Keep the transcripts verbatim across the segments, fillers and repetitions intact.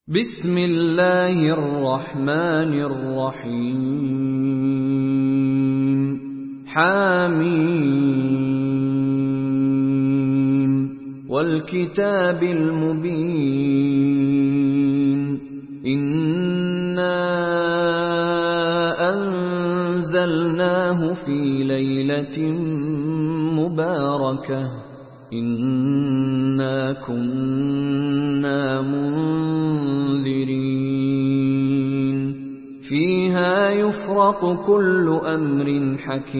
بسم الله الرحمن الرحيم حميم والكتاب المبين إنا أنزلناه في ليلة مباركة إنا كنا منذرين فيها يفرق كل أمر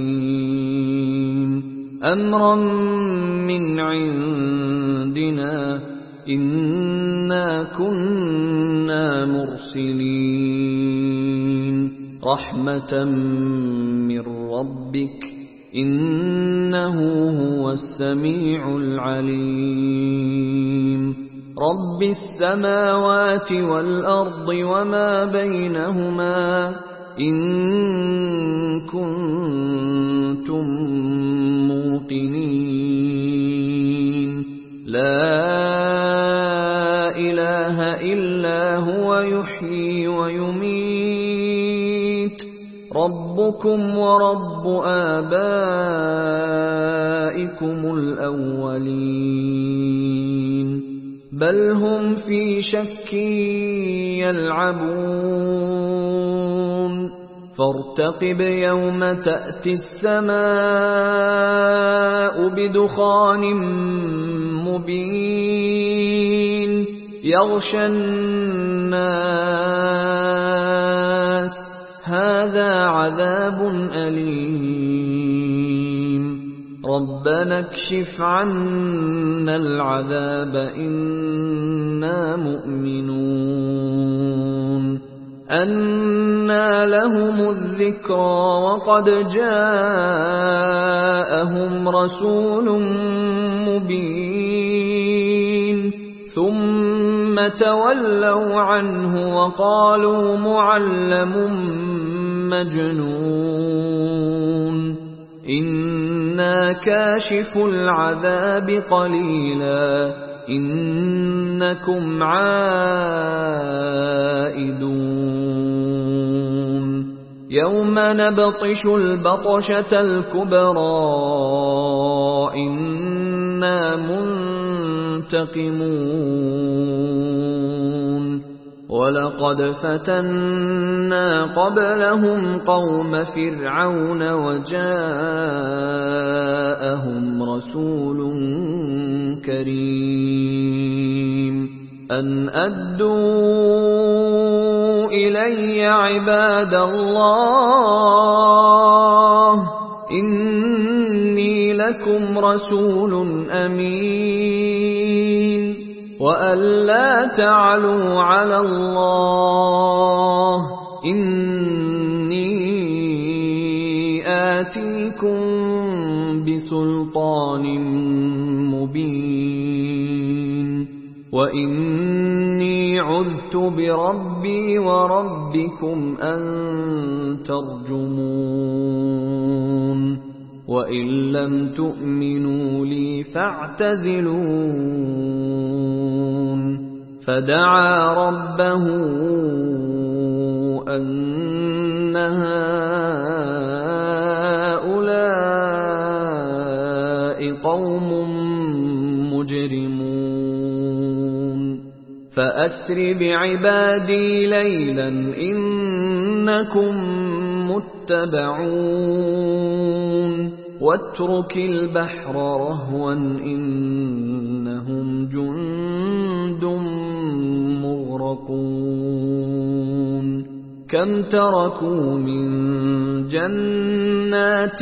حكيم أمرا من عندنا إنا كنا مرسلين رحمة من ربك إنه هو السميع العليم رب السماوات والأرض وما بينهما إن كنتم موقنين لا إله إلا هو يحيي ويميت ربكم ورب آبائكم الأولين بل هم في شك يلعبون فارتقب يوم تأتي السماء بدخان مبين يغشى الناس هذا عذاب أليم ربنا اكشف عنا العذاب إنا مؤمنون أنى لهم الذكرى وقد جاءهم رسول مبين ثم تولوا عنه وقالوا معلم مجنون إنا كاشف العذاب قليلا إنكم عائدون يوم نبطش البطشة الكبرى إنا منتقمون ولقد فتنا قبلهم قوم فرعون وجاءهم رسول كريم أن أدوا إلي عباد الله إني لكم رسول أمين وأن لا تعلوا على الله إني آتيكم بسلطان مبين وإني عذت بربي وربكم أن ترجمون وإن لم تؤمنوا لي فاعتزلون فدعا ربه أن هؤلاء قوم مجرمون فأسر بعبادي ليلا إنكم متبعون واترك البحر رهوا إنهم جند مغرقون كم تركوا من جنات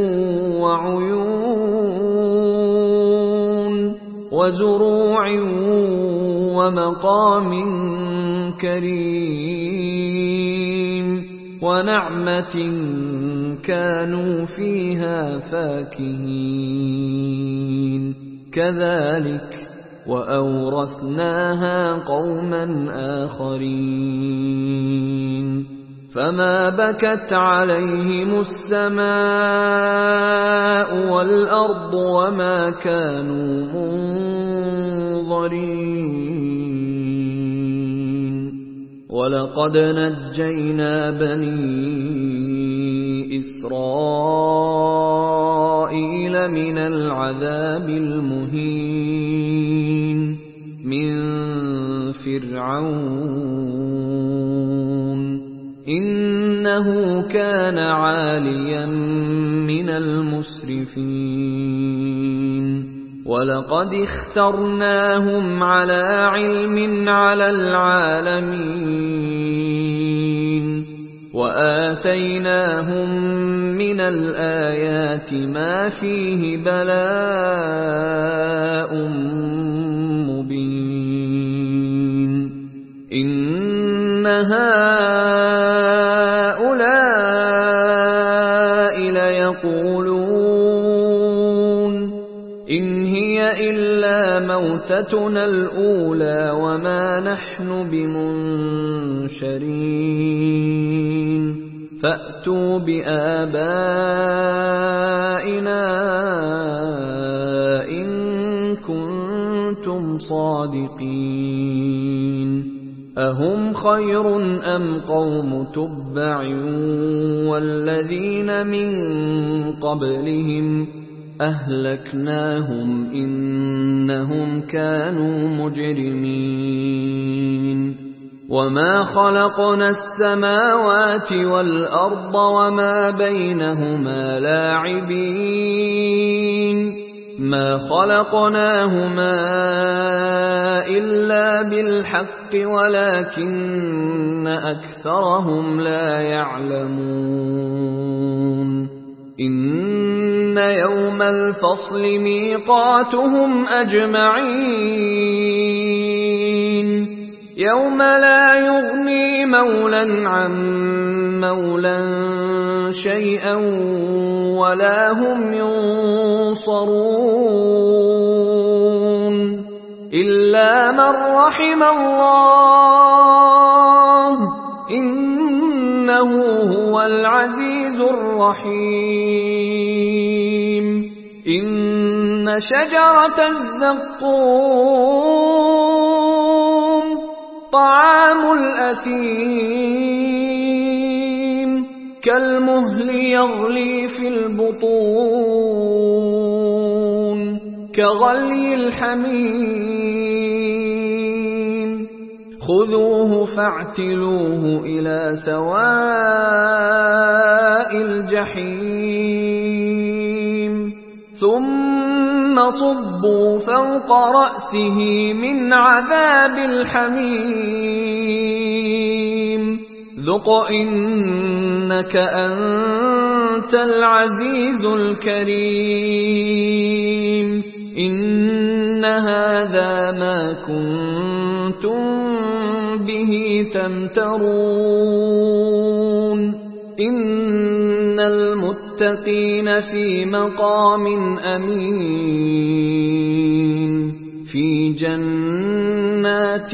وعيون وزروع ومقام كريم ونعمة كانوا فيها فاكهين كذلك وأورثناها قوما آخرين فما بكت عليهم السماء والأرض وما كانوا منظرين وَلَقَدْ نَجَّيْنَا بَنِي إِسْرَائِيلَ مِنَ الْعَذَابِ الْمُهِينِ مِنْ فِرْعَوْنَ إِنَّهُ كَانَ عَالِيًا مِنَ الْمُسْرِفِينَ وَلَقَدِ اخْتَرْنَاهُمْ عَلَى عِلْمٍ عَلَى الْعَالَمِينَ وَآتَيْنَاهُمْ مِنَ الْآيَاتِ مَا فِيهِ بَلَاءٌ مُبِينٌ إِنَّ هَٰؤُلَاءِ لَيَقُولُونَ إِنْ هِيَ إِلَّا مَوْتَتُنَا الْأُولَىٰ وَمَا نَحْنُ بِمُنشَرِينَ فَأْتُوا بِآبَائِنَا إِن كُنتُمْ صَادِقِينَ أَهُمْ خَيْرٌ أَمْ قَوْمُ تُبَّعٍ وَالَّذِينَ مِن قَبْلِهِمْ أَهْلَكْنَاهُمْ إِنَّهُمْ كَانُوا مُجْرِمِينَ وَمَا خَلَقْنَا السَّمَاوَاتِ وَالْأَرْضَ وَمَا بَيْنَهُمَا لَاعِبِينَ مَا خَلَقْنَاهُمَا إِلَّا بِالْحَقِّ وَلَكِنَّ أَكْثَرَهُمْ لَا يَعْلَمُونَ إِنَّ يَوْمَ الْفَصْلِ مِيقَاتُهُمْ أَجْمَعِينَ يَوْمَ لَا يُغْنِي مَوْلًى عَن مَّوْلًى شَيْئًا وَلَا هُمْ يُنصَرُونَ إِلَّا مَن رَّحِمَ اللَّهُ إِنَّهُ هُوَ الْعَزِيزُ الرَّحِيمُ إِنَّ شَجَرَتَ الزَّقُّومِ طَعَامُ الْأَثِيمِ كَالْمُهْلِ يَغْلِي فِي الْبُطُونِ كَغَلْيِ الْحَمِيمِ خُذُوهُ فَاعْتِلُوهُ إِلَى سَوَاءِ الْجَحِيمِ ثُمَّ صُبُّوا فَوْقَ رَأْسِهِ مِنْ عَذَابِ الْحَمِيمِ ذُقْ إِنَّكَ أَنْتَ الْعَزِيزُ الْكَرِيمُ إِنَّ هَذَا مَا كُنتُمْ بِهِ تَمْتَرُونَ إِنَّ الْمُتَّقِينَ فِي مَقَامٍ أَمِينٍ فِي جَنَّاتٍ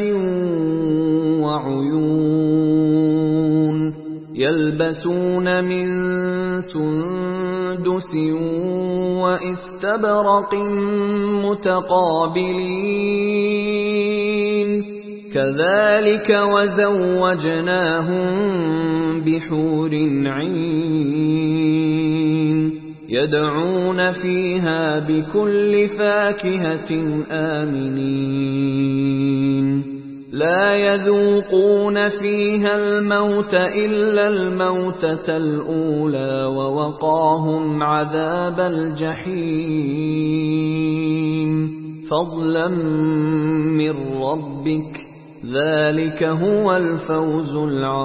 وَعُيُونٍ يَلْبَسُونَ مِن سُندُسٍ وَإِسْتَبْرَقٍ مُتَقَابِلِينَ كَذَلِكَ وَزَوَّجْنَاهُم بِحُورٍ عِينٍ يَدْعُونَ فِيهَا بِكُلِّ فَاكِهَةٍ آمِنِينَ لَا يَذُوقُونَ فِيهَا الْمَوْتَ إِلَّا الْمَوْتَةَ الْأُولَىٰ وَوَقَاهُمْ عَذَابَ الْجَحِيمِ فَضْلًا مِّن رَّبِّكَ ذَلِكَ هُوَ الْفَوْزُ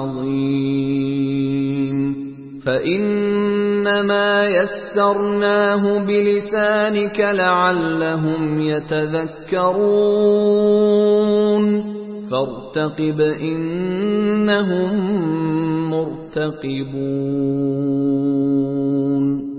الْعَظِيمُ فَإِنَّمَا يَسَّرْنَاهُ بِلِسَانِكَ لَعَلَّهُمْ يَتَذَكَّرُونَ فَارْتَقِبْ إِنَّهُم مُّرْتَقِبُونَ